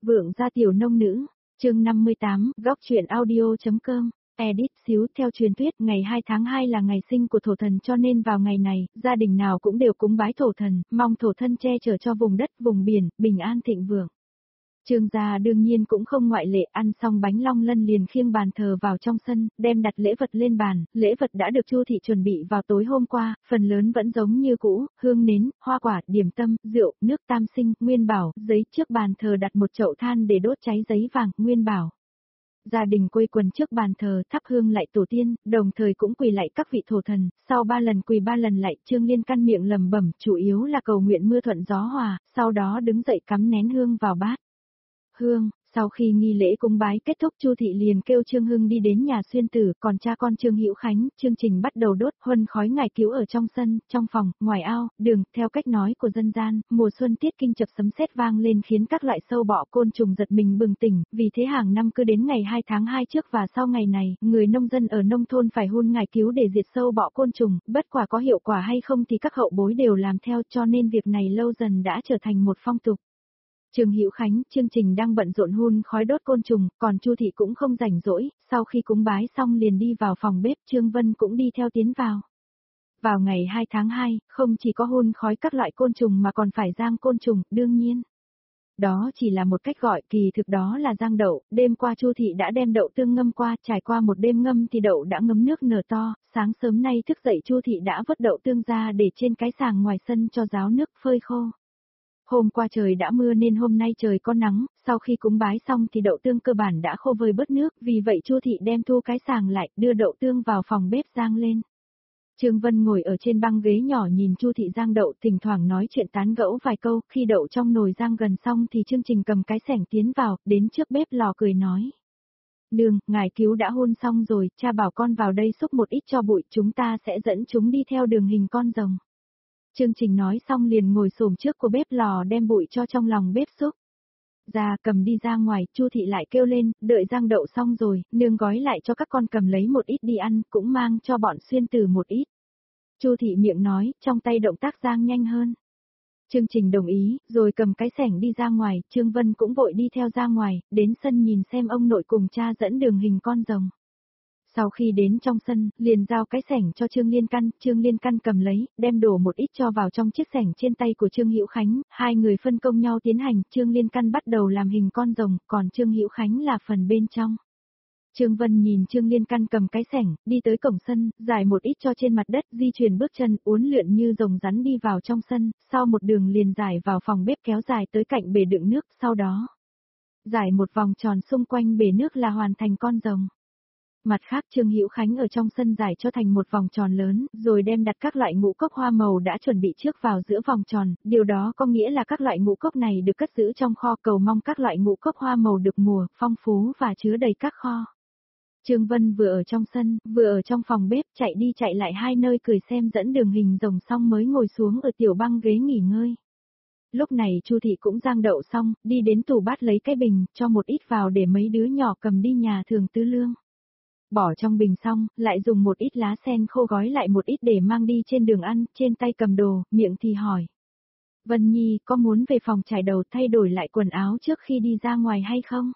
Vượng gia tiểu nông nữ, chương 58, góc truyện audio.com, edit xíu. Theo truyền thuyết, ngày 2 tháng 2 là ngày sinh của thổ thần, cho nên vào ngày này, gia đình nào cũng đều cúng bái thổ thần, mong thổ thân che chở cho vùng đất, vùng biển, bình an thịnh vượng. Trương gia đương nhiên cũng không ngoại lệ, ăn xong bánh long lân liền khiêng bàn thờ vào trong sân, đem đặt lễ vật lên bàn, lễ vật đã được Chu thị chuẩn bị vào tối hôm qua, phần lớn vẫn giống như cũ, hương nến, hoa quả, điểm tâm, rượu, nước tam sinh, nguyên bảo, giấy. Trước bàn thờ đặt một chậu than để đốt cháy giấy vàng, nguyên bảo. Gia đình quây quần trước bàn thờ thắp hương lạy tổ tiên, đồng thời cũng quỳ lạy các vị thổ thần, sau 3 lần quỳ 3 lần lạy. Trương Liên căn miệng lẩm bẩm, chủ yếu là cầu nguyện mưa thuận gió hòa, sau đó đứng dậy cắm nén hương vào bát. Hương, sau khi nghi lễ cúng bái kết thúc, Chu thị liền kêu Trương Hưng đi đến nhà xuyên tử, còn cha con Trương Hữu Khánh, chương trình bắt đầu đốt huân khói ngải cứu ở trong sân, trong phòng, ngoài ao, đường. Theo cách nói của dân gian, mùa xuân tiết kinh chập sấm sét vang lên khiến các loại sâu bọ côn trùng giật mình bừng tỉnh, vì thế hàng năm cứ đến ngày 2 tháng 2 trước và sau ngày này, người nông dân ở nông thôn phải hun ngải cứu để diệt sâu bọ côn trùng. Bất quả có hiệu quả hay không thì các hậu bối đều làm theo, cho nên việc này lâu dần đã trở thành một phong tục. Trương Hữu Khánh, chương trình đang bận rộn hun khói đốt côn trùng, còn Chu thị cũng không rảnh rỗi, sau khi cúng bái xong liền đi vào phòng bếp, Trương Vân cũng đi theo tiến vào. Vào ngày 2 tháng 2, không chỉ có hun khói các loại côn trùng mà còn phải rang côn trùng, đương nhiên. Đó chỉ là một cách gọi, kỳ thực đó là rang đậu. Đêm qua Chu thị đã đem đậu tương ngâm qua, trải qua một đêm ngâm thì đậu đã ngấm nước nở to, sáng sớm nay thức dậy Chu thị đã vớt đậu tương ra để trên cái sàng ngoài sân cho ráo nước phơi khô. Hôm qua trời đã mưa nên hôm nay trời có nắng, sau khi cúng bái xong thì đậu tương cơ bản đã khô vơi bớt nước, vì vậy Chu thị đem thu cái sàng lại, đưa đậu tương vào phòng bếp rang lên. Trương Vân ngồi ở trên băng ghế nhỏ nhìn Chu thị rang đậu, thỉnh thoảng nói chuyện tán gẫu vài câu. Khi đậu trong nồi rang gần xong thì chương trình cầm cái xẻng tiến vào, đến trước bếp lò cười nói: "Nương, ngài cứu đã hun xong rồi, cha bảo con vào đây xúc một ít cho bụi, chúng ta sẽ dẫn chúng đi theo đường hình con rồng." Chương trình nói xong liền ngồi xổm trước của bếp lò đem bụi cho trong lòng bếp xúc. Ra cầm đi ra ngoài, Chu thị lại kêu lên, đợi rang đậu xong rồi, nương gói lại cho các con cầm lấy một ít đi ăn, cũng mang cho bọn xuyên tử một ít. Chu thị miệng nói, trong tay động tác rang nhanh hơn. Chương trình đồng ý, rồi cầm cái xẻng đi ra ngoài, Trương Vân cũng vội đi theo ra ngoài, đến sân nhìn xem ông nội cùng cha dẫn đường hình con rồng. Sau khi đến trong sân, liền giao cái xẻng cho Trương Liên Căn cầm lấy, đem đổ một ít cho vào trong chiếc xẻng trên tay của Trương Hữu Khánh, hai người phân công nhau tiến hành, Trương Liên Căn bắt đầu làm hình con rồng, còn Trương Hữu Khánh là phần bên trong. Trương Vân nhìn Trương Liên Căn cầm cái xẻng, đi tới cổng sân, giải một ít cho trên mặt đất, di chuyển bước chân, uốn lượn như rồng rắn đi vào trong sân, sau một đường liền giải vào phòng bếp kéo dài tới cạnh bể đựng nước, sau đó giải một vòng tròn xung quanh bể nước là hoàn thành con rồng. Mặt khác Trương Hữu Khánh ở trong sân giải cho thành một vòng tròn lớn, rồi đem đặt các loại ngũ cốc hoa màu đã chuẩn bị trước vào giữa vòng tròn, điều đó có nghĩa là các loại ngũ cốc này được cất giữ trong kho, cầu mong các loại ngũ cốc hoa màu được mùa, phong phú và chứa đầy các kho. Trương Vân vừa ở trong sân, vừa ở trong phòng bếp, chạy đi chạy lại hai nơi cười xem dẫn đường hình rồng xong mới ngồi xuống ở tiểu băng ghế nghỉ ngơi. Lúc này Chu thị cũng rang đậu xong, đi đến tủ bát lấy cái bình, cho một ít vào để mấy đứa nhỏ cầm đi nhà thường tứ lương. Bỏ trong bình xong, lại dùng một ít lá sen khô gói lại một ít để mang đi trên đường ăn, trên tay cầm đồ, miệng thì hỏi: "Vân Nhi, có muốn về phòng chải đầu thay đổi lại quần áo trước khi đi ra ngoài hay không?"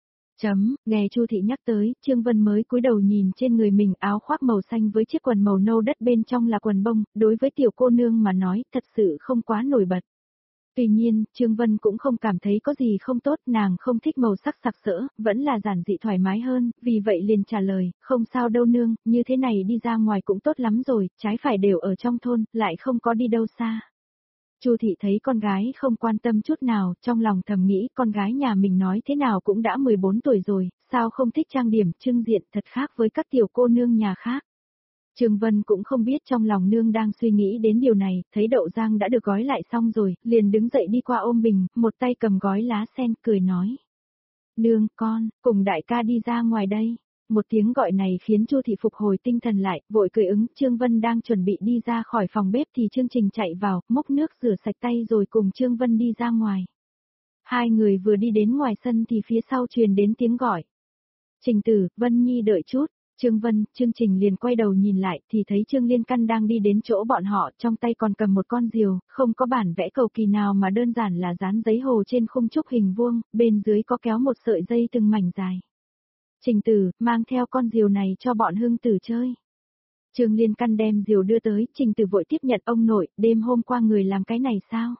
Nghe Chu thị nhắc tới, Trương Vân mới cúi đầu nhìn trên người mình, áo khoác màu xanh với chiếc quần màu nâu đất bên trong là quần bông, đối với tiểu cô nương mà nói, thật sự không quá nổi bật. Tuy nhiên, Trương Vân cũng không cảm thấy có gì không tốt, nàng không thích màu sắc sặc sỡ, vẫn là giản dị thoải mái hơn, vì vậy liền trả lời, "Không sao đâu nương, như thế này đi ra ngoài cũng tốt lắm rồi, trái phải đều ở trong thôn, lại không có đi đâu xa." Chu thị thấy con gái không quan tâm chút nào, trong lòng thầm nghĩ con gái nhà mình nói thế nào cũng đã 14 tuổi rồi, sao không thích trang điểm, trưng diện, thật khác với các tiểu cô nương nhà khác. Trương Vân cũng không biết trong lòng nương đang suy nghĩ đến điều này, thấy đậu rang đã được gói lại xong rồi, liền đứng dậy đi qua ôm bình, một tay cầm gói lá sen, cười nói: "Nương, con, cùng đại ca đi ra ngoài đây." Một tiếng gọi này khiến Chu thị phục hồi tinh thần lại, vội cười ứng. Trương Vân đang chuẩn bị đi ra khỏi phòng bếp thì Chương Trình chạy vào, múc nước rửa sạch tay rồi cùng Trương Vân đi ra ngoài. Hai người vừa đi đến ngoài sân thì phía sau truyền đến tiếng gọi: "Trình Tử, Vân Nhi đợi chút." Trương Vân, Trương Trình liền quay đầu nhìn lại thì thấy Trương Liên Căn đang đi đến chỗ bọn họ, trong tay còn cầm một con diều, không có bản vẽ cầu kỳ nào mà đơn giản là dán giấy hồ trên khung trúc hình vuông, bên dưới có kéo một sợi dây từng mảnh dài. Trình Tử, mang theo con diều này cho bọn Hưng Tử chơi. Trương Liên Căn đem diều đưa tới, Trình Tử vội tiếp nhận ông nội, đêm hôm qua người làm cái này sao?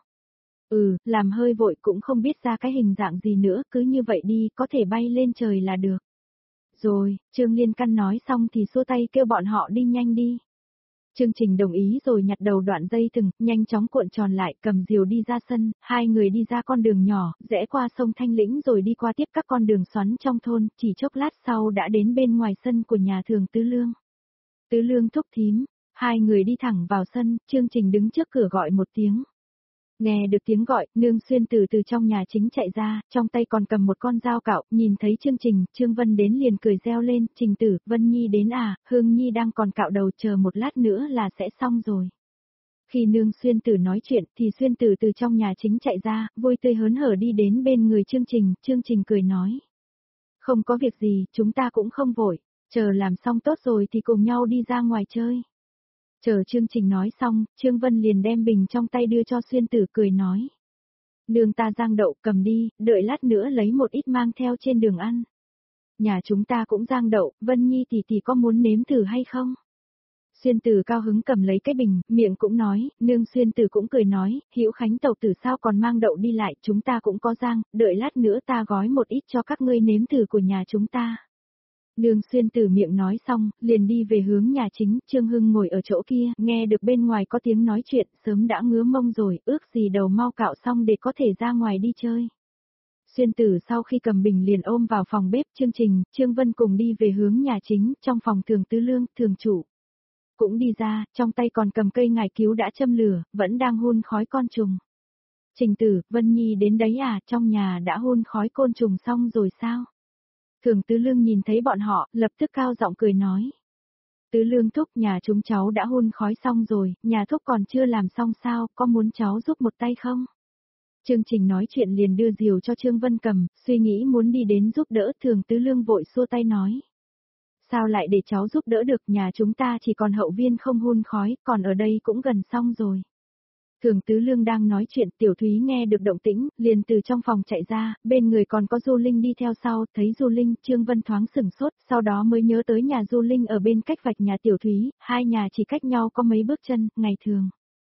Làm hơi vội cũng không biết ra cái hình dạng gì nữa, cứ như vậy đi, có thể bay lên trời là được. Rồi, Trương Liên Căn nói xong thì xua tay kêu bọn họ đi nhanh đi. Trương Trình đồng ý rồi nhặt đầu đoạn dây thừng, nhanh chóng cuộn tròn lại, cầm diều đi ra sân, hai người đi ra con đường nhỏ, rẽ qua sông Thanh Lĩnh rồi đi qua tiếp các con đường xoắn trong thôn, chỉ chốc lát sau đã đến bên ngoài sân của nhà thường Tứ Lương. Tứ Lương thúc thím, hai người đi thẳng vào sân, Trương Trình đứng trước cửa gọi một tiếng. Nghe được tiếng gọi, Nương Xuyên từ trong nhà chính chạy ra, trong tay còn cầm một con dao cạo, nhìn thấy Trương Trình, Trương Vân đến liền cười reo lên, Trình Tử, Vân Nhi đến à, Hương Nhi đang còn cạo đầu, chờ một lát nữa là sẽ xong rồi. Khi Nương Xuyên Tử nói chuyện thì Xuyên Tử từ trong nhà chính chạy ra, vui tươi hớn hở đi đến bên người Trương Trình cười nói. Không có việc gì, chúng ta cũng không vội, chờ làm xong tốt rồi thì cùng nhau đi ra ngoài chơi. Chờ Trương Trình nói xong, Trương Vân liền đem bình trong tay đưa cho Xuyên Tử cười nói. Nương ta rang đậu cầm đi, đợi lát nữa lấy một ít mang theo trên đường ăn. Nhà chúng ta cũng rang đậu, Vân Nhi tỷ có muốn nếm thử hay không? Xuyên Tử cao hứng cầm lấy cái bình, miệng cũng nói, Nương Xuyên Tử cũng cười nói, Hữu Khánh tẩu tử sao còn mang đậu đi lại, chúng ta cũng có rang, đợi lát nữa ta gói một ít cho các ngươi nếm thử của nhà chúng ta. Nương Xuyên Tử miệng nói xong, liền đi về hướng nhà chính, Trương Hưng ngồi ở chỗ kia, nghe được bên ngoài có tiếng nói chuyện, sớm đã ngứa mông rồi, ước gì đầu mau cạo xong để có thể ra ngoài đi chơi. Xuyên Tử sau khi cầm bình liền ôm vào phòng bếp, Trương Trình, Trương Vân cùng đi về hướng nhà chính, trong phòng thường Tứ Lương, thường chủ. Cũng đi ra, trong tay còn cầm cây ngải cứu đã châm lửa, vẫn đang hun khói con trùng. Trình Tử, Vân Nhi đến đấy à, trong nhà đã hun khói côn trùng xong rồi sao? Thường Tứ Lương nhìn thấy bọn họ, lập tức cao giọng cười nói. Tứ Lương thúc, nhà chúng cháu đã hun khói xong rồi, nhà thúc còn chưa làm xong sao, có muốn cháu giúp một tay không? Trương Trình nói chuyện liền đưa diều cho Trương Vân cầm, suy nghĩ muốn đi đến giúp đỡ, Thường Tứ Lương vội xua tay nói. Sao lại để cháu giúp đỡ được, nhà chúng ta chỉ còn hậu viên không hun khói, còn ở đây cũng gần xong rồi. Thường Tứ Lương đang nói chuyện, Tiểu Thúy nghe được động tĩnh, liền từ trong phòng chạy ra, bên người còn có Du Linh đi theo sau, thấy Du Linh, Trương Vân thoáng sửng sốt, sau đó mới nhớ tới nhà Du Linh ở bên cách vạch nhà Tiểu Thúy, hai nhà chỉ cách nhau có mấy bước chân, ngày thường.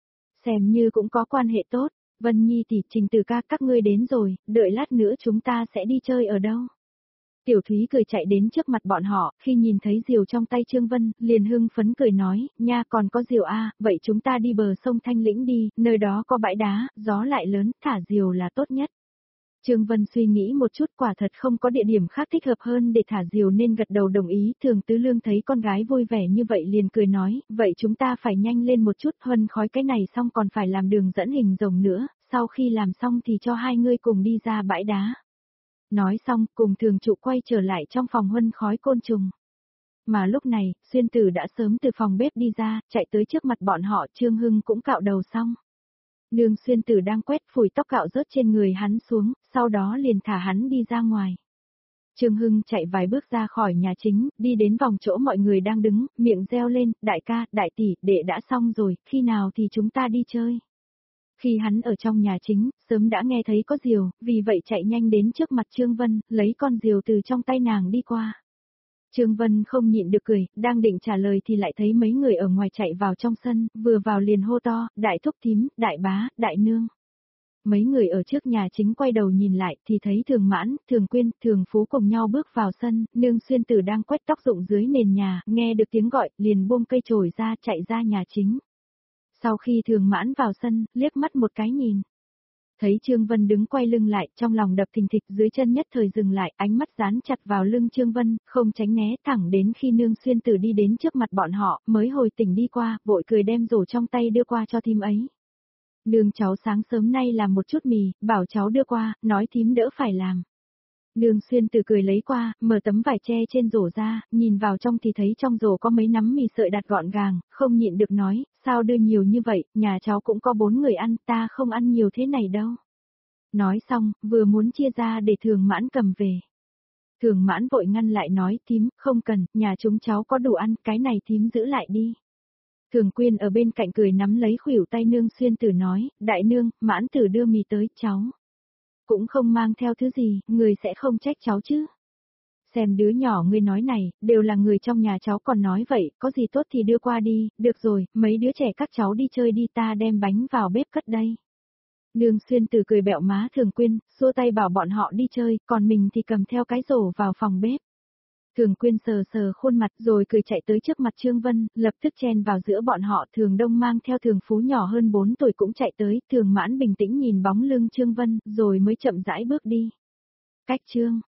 Xem như cũng có quan hệ tốt, Vân Nhi tỷ, Trình Tử ca, các ngươi đến rồi, đợi lát nữa chúng ta sẽ đi chơi ở đâu? Tiểu Thúy cười chạy đến trước mặt bọn họ, khi nhìn thấy diều trong tay Trương Vân, liền hưng phấn cười nói, nha còn có diều à, vậy chúng ta đi bờ sông Thanh Lĩnh đi, nơi đó có bãi đá, gió lại lớn, thả diều là tốt nhất. Trương Vân suy nghĩ một chút, quả thật không có địa điểm khác thích hợp hơn để thả diều nên gật đầu đồng ý. Thường Tứ Lương thấy con gái vui vẻ như vậy liền cười nói, vậy chúng ta phải nhanh lên một chút, huân khói cái này xong còn phải làm đường dẫn hình rồng nữa, sau khi làm xong thì cho hai ngươi cùng đi ra bãi đá. Nói xong, cùng thường trụ quay trở lại trong phòng huân khói côn trùng. Mà lúc này, Xuyên Tử đã sớm từ phòng bếp đi ra, chạy tới trước mặt bọn họ, Trương Hưng cũng cạo đầu xong. Nương Xuyên Tử đang quét phủi tóc cạo rớt trên người hắn xuống, sau đó liền thả hắn đi ra ngoài. Trương Hưng chạy vài bước ra khỏi nhà chính, đi đến vòng chỗ mọi người đang đứng, miệng reo lên, đại ca, đại tỷ, đệ đã xong rồi, khi nào thì chúng ta đi chơi. Khi hắn ở trong nhà chính, sớm đã nghe thấy có diều, vì vậy chạy nhanh đến trước mặt Trương Vân, lấy con diều từ trong tay nàng đi qua. Trương Vân không nhịn được cười, đang định trả lời thì lại thấy mấy người ở ngoài chạy vào trong sân, vừa vào liền hô to, đại thúc thím, đại bá, đại nương. Mấy người ở trước nhà chính quay đầu nhìn lại thì thấy Thường Mãn, Thường Quyên, Thường Phú cùng nhau bước vào sân, Nương Xuyên Tử đang quét tóc rụng dưới nền nhà, nghe được tiếng gọi, liền buông cây chổi ra chạy ra nhà chính. Sau khi Thường Mãn vào sân, liếc mắt một cái nhìn. Thấy Trương Vân đứng quay lưng lại, trong lòng đập thình thịch, dưới chân nhất thời dừng lại, ánh mắt dán chặt vào lưng Trương Vân, không tránh né, thẳng đến khi Nương Xuyên Tử đi đến trước mặt bọn họ, mới hồi tỉnh đi qua, vội cười đem rổ trong tay đưa qua cho thím ấy. Nương cháu sáng sớm nay làm một chút mì, bảo cháu đưa qua, nói thím đỡ phải làm. Nương Xuyên Tử cười lấy qua, mở tấm vải tre trên rổ ra, nhìn vào trong thì thấy trong rổ có mấy nắm mì sợi đặt gọn gàng, không nhịn được nói, sao đưa nhiều như vậy, nhà cháu cũng có 4 người ăn, ta không ăn nhiều thế này đâu. Nói xong, vừa muốn chia ra để Thường Mãn cầm về. Thường Mãn vội ngăn lại nói thím, không cần, nhà chúng cháu có đủ ăn, cái này thím giữ lại đi. Thường Quyên ở bên cạnh cười nắm lấy khuỷu tay Nương Xuyên Tử nói, đại nương, Mãn Tử đưa mì tới, cháu cũng không mang theo thứ gì, người sẽ không trách cháu chứ. Xem đứa nhỏ ngươi nói này, đều là người trong nhà cháu còn nói vậy, có gì tốt thì đưa qua đi, được rồi, mấy đứa trẻ các cháu đi chơi đi, ta đem bánh vào bếp cất đây. Nương Xuyên Tử cười bẹo má Thường Quyên, xua tay bảo bọn họ đi chơi, còn mình thì cầm theo cái rổ vào phòng bếp. Thường Quyên sờ sờ khuôn mặt rồi cười chạy tới trước mặt Trương Vân, lập tức chen vào giữa bọn họ. Thường Đông mang theo Thường Phú nhỏ hơn 4 tuổi cũng chạy tới, Thường Mãn bình tĩnh nhìn bóng lưng Trương Vân, rồi mới chậm rãi bước đi. Cách Trương